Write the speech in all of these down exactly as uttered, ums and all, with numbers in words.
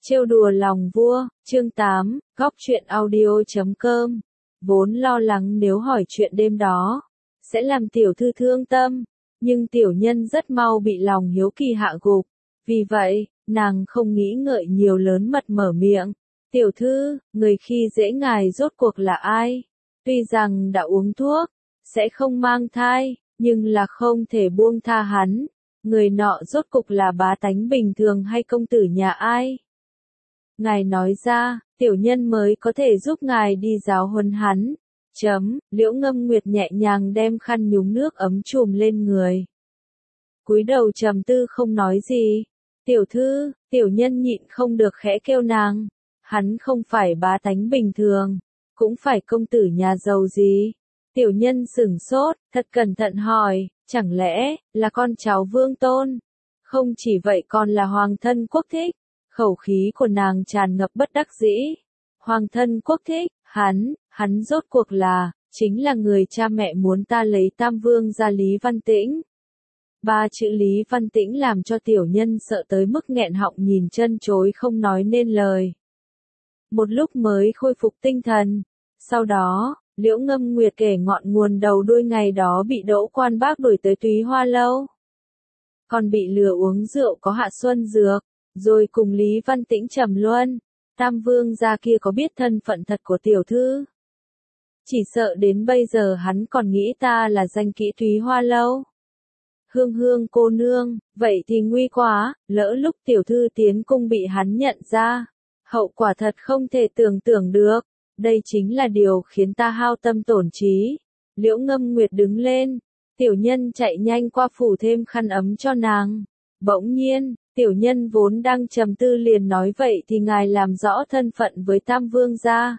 Trêu đùa lòng vua, chương tám, góc truyện audio chấm com. Vốn lo lắng nếu hỏi chuyện đêm đó, sẽ làm tiểu thư thương tâm, nhưng tiểu nhân rất mau bị lòng hiếu kỳ hạ gục. Vì vậy, nàng không nghĩ ngợi nhiều lớn mật mở miệng. Tiểu thư, người khi dễ ngài rốt cuộc là ai? Tuy rằng đã uống thuốc, sẽ không mang thai, nhưng là không thể buông tha hắn. Người nọ rốt cục là bá tánh bình thường hay công tử nhà ai? Ngài nói ra, tiểu nhân mới có thể giúp ngài đi giáo huấn hắn. Chấm, Liễu Ngâm Nguyệt nhẹ nhàng đem khăn nhúng nước ấm chùm lên người. Cúi đầu trầm tư không nói gì. Tiểu thư, tiểu nhân nhịn không được khẽ kêu nàng. Hắn không phải bá tánh bình thường, cũng phải công tử nhà giàu gì. Tiểu nhân sửng sốt, thật cẩn thận hỏi, chẳng lẽ là con cháu vương tôn? Không chỉ vậy còn là hoàng thân quốc thích. Khẩu khí của nàng tràn ngập bất đắc dĩ. Hoàng thân quốc thích, hắn, hắn rốt cuộc là, chính là người cha mẹ muốn ta lấy Tam Vương ra Lý Văn Tĩnh. Ba chữ Lý Văn Tĩnh làm cho tiểu nhân sợ tới mức nghẹn họng nhìn chân chối không nói nên lời. Một lúc mới khôi phục tinh thần. Sau đó, Liễu Ngâm Nguyệt kể ngọn nguồn đầu đuôi ngày đó bị Đỗ Quan Bác đuổi tới Túy Hoa Lâu. Còn bị lừa uống rượu có hạ xuân dược. Rồi cùng Lý Văn Tĩnh trầm luân, Tam Vương gia kia có biết thân phận thật của tiểu thư? Chỉ sợ đến bây giờ hắn còn nghĩ ta là danh kỹ Túy Hoa Lâu. Hương Hương cô nương, vậy thì nguy quá, lỡ lúc tiểu thư tiến cung bị hắn nhận ra. Hậu quả thật không thể tưởng tượng được, đây chính là điều khiến ta hao tâm tổn trí. Liễu Ngâm Nguyệt đứng lên, tiểu nhân chạy nhanh qua phủ thêm khăn ấm cho nàng. Bỗng nhiên, tiểu nhân vốn đang trầm tư liền nói vậy thì ngài làm rõ thân phận với Tam Vương gia.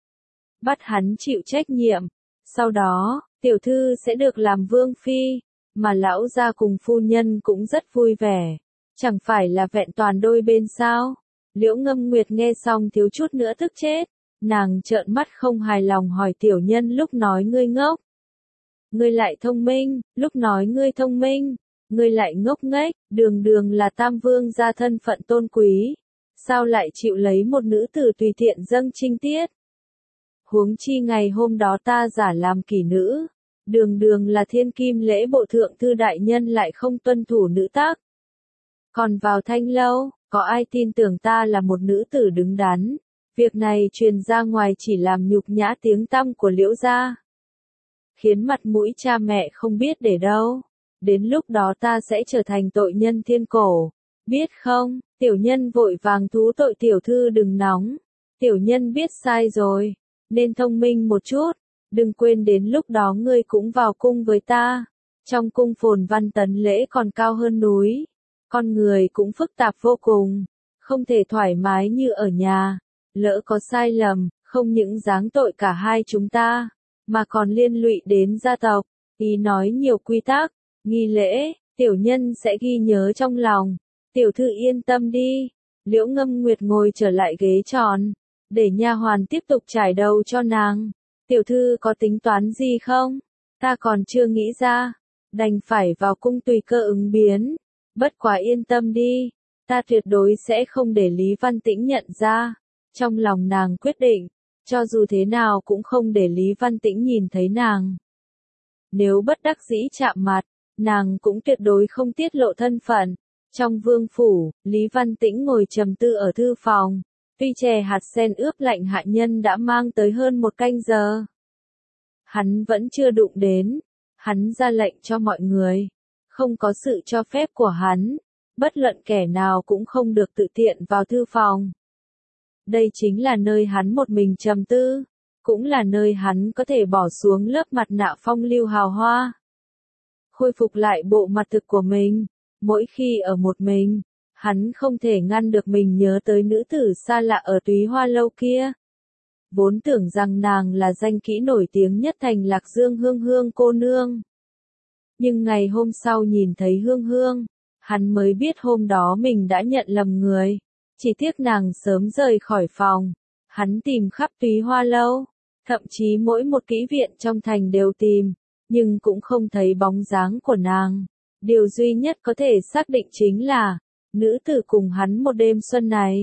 Bắt hắn chịu trách nhiệm. Sau đó, tiểu thư sẽ được làm vương phi, mà lão gia cùng phu nhân cũng rất vui vẻ. Chẳng phải là vẹn toàn đôi bên sao? Liễu Ngâm Nguyệt nghe xong thiếu chút nữa tức chết. Nàng trợn mắt không hài lòng hỏi tiểu nhân lúc nói ngươi ngốc. Ngươi lại thông minh, lúc nói ngươi thông minh. Ngươi lại ngốc nghếch, đường đường là Tam Vương gia thân phận tôn quý. Sao lại chịu lấy một nữ tử tùy tiện dâng trinh tiết? Huống chi ngày hôm đó ta giả làm kỷ nữ. Đường đường là thiên kim lễ bộ thượng thư đại nhân lại không tuân thủ nữ tắc. Còn vào thanh lâu, có ai tin tưởng ta là một nữ tử đứng đắn? Việc này truyền ra ngoài chỉ làm nhục nhã tiếng tăm của Liễu gia. Khiến mặt mũi cha mẹ không biết để đâu. Đến lúc đó ta sẽ trở thành tội nhân thiên cổ. Biết không, tiểu nhân vội vàng thú tội tiểu thư đừng nóng. Tiểu nhân biết sai rồi, nên thông minh một chút. Đừng quên đến lúc đó ngươi cũng vào cung với ta. Trong cung phồn văn tấn lễ còn cao hơn núi. Con người cũng phức tạp vô cùng. Không thể thoải mái như ở nhà. Lỡ có sai lầm, không những giáng tội cả hai chúng ta, mà còn liên lụy đến gia tộc. Ý nói nhiều quy tắc. Nghi lễ, tiểu nhân sẽ ghi nhớ trong lòng. Tiểu thư yên tâm đi. Liễu Ngâm Nguyệt ngồi trở lại ghế tròn, để nha hoàn tiếp tục trải đầu cho nàng. Tiểu thư có tính toán gì không? Ta còn chưa nghĩ ra. Đành phải vào cung tùy cơ ứng biến. Bất quá yên tâm đi. Ta tuyệt đối sẽ không để Lý Văn Tĩnh nhận ra. Trong lòng nàng quyết định, cho dù thế nào cũng không để Lý Văn Tĩnh nhìn thấy nàng. Nếu bất đắc dĩ chạm mặt, nàng cũng tuyệt đối không tiết lộ thân phận. Trong vương phủ, Lý Văn Tĩnh ngồi trầm tư ở thư phòng. Tuy chè hạt sen ướp lạnh hạ nhân đã mang tới hơn một canh giờ. Hắn vẫn chưa đụng đến. Hắn ra lệnh cho mọi người. Không có sự cho phép của hắn. Bất luận kẻ nào cũng không được tự tiện vào thư phòng. Đây chính là nơi hắn một mình trầm tư. Cũng là nơi hắn có thể bỏ xuống lớp mặt nạ phong lưu hào hoa. Khôi phục lại bộ mặt thực của mình. Mỗi khi ở một mình, hắn không thể ngăn được mình nhớ tới nữ tử xa lạ ở Túy Hoa Lâu kia. Vốn tưởng rằng nàng là danh kỹ nổi tiếng nhất thành Lạc Dương Hương Hương cô nương. Nhưng ngày hôm sau nhìn thấy Hương Hương, hắn mới biết hôm đó mình đã nhận lầm người. Chỉ tiếc nàng sớm rời khỏi phòng. Hắn tìm khắp Túy Hoa Lâu, thậm chí mỗi một kỹ viện trong thành đều tìm. Nhưng cũng không thấy bóng dáng của nàng. Điều duy nhất có thể xác định chính là, nữ tử cùng hắn một đêm xuân này,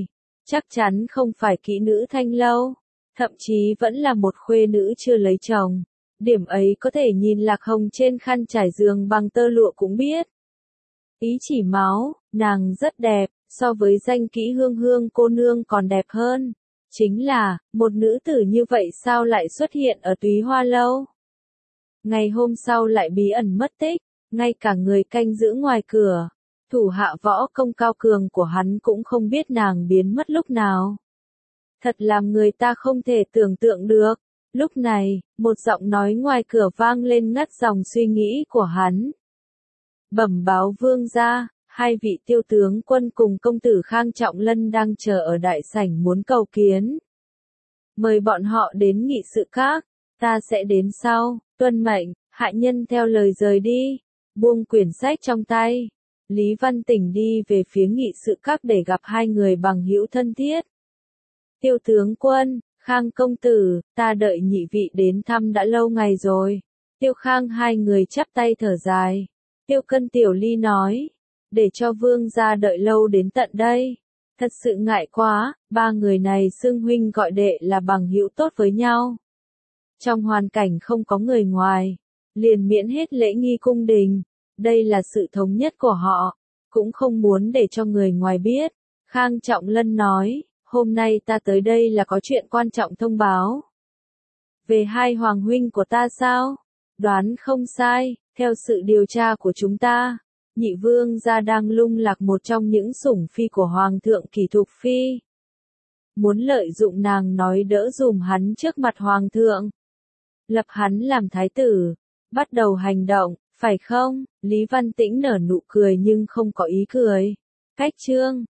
chắc chắn không phải kỹ nữ thanh lâu, thậm chí vẫn là một khuê nữ chưa lấy chồng. Điểm ấy có thể nhìn lạc hồng trên khăn trải giường bằng tơ lụa cũng biết. Ý chỉ máu, nàng rất đẹp, so với danh kỹ hương hương cô nương còn đẹp hơn. Chính là, một nữ tử như vậy sao lại xuất hiện ở Túy Hoa Lâu? Ngày hôm sau lại bí ẩn mất tích, ngay cả người canh giữ ngoài cửa, thủ hạ võ công cao cường của hắn cũng không biết nàng biến mất lúc nào. Thật làm người ta không thể tưởng tượng được. Lúc này, một giọng nói ngoài cửa vang lên ngắt dòng suy nghĩ của hắn. Bẩm báo vương gia, hai vị tiêu tướng quân cùng công tử Khang Trọng Lân đang chờ ở đại sảnh muốn cầu kiến. Mời bọn họ đến nghị sự các, ta sẽ đến sau, tuân mệnh, hạ nhân theo lời rời đi, buông quyển sách trong tay. Lý Văn Tỉnh đi về phía nghị sự các để gặp hai người bằng hữu thân thiết. Tiêu tướng quân, Khang công tử, ta đợi nhị vị đến thăm đã lâu ngày rồi. Tiêu Khang hai người chắp tay thở dài. Tiêu Cân Tiểu Ly nói, để cho vương gia đợi lâu đến tận đây. Thật sự ngại quá, ba người này xưng huynh gọi đệ là bằng hữu tốt với nhau. Trong hoàn cảnh không có người ngoài, liền miễn hết lễ nghi cung đình. Đây là sự thống nhất của họ, cũng không muốn để cho người ngoài biết. Khang Trọng Lân nói, hôm nay ta tới đây là có chuyện quan trọng thông báo. Về hai hoàng huynh của ta sao? Đoán không sai, theo sự điều tra của chúng ta, nhị vương gia đang lung lạc một trong những sủng phi của hoàng thượng Kỳ Thục Phi. Muốn lợi dụng nàng nói đỡ dùm hắn trước mặt hoàng thượng. Lập hắn làm thái tử, bắt đầu hành động, phải không? Lý Văn Tĩnh nở nụ cười nhưng không có ý cười. Cách chương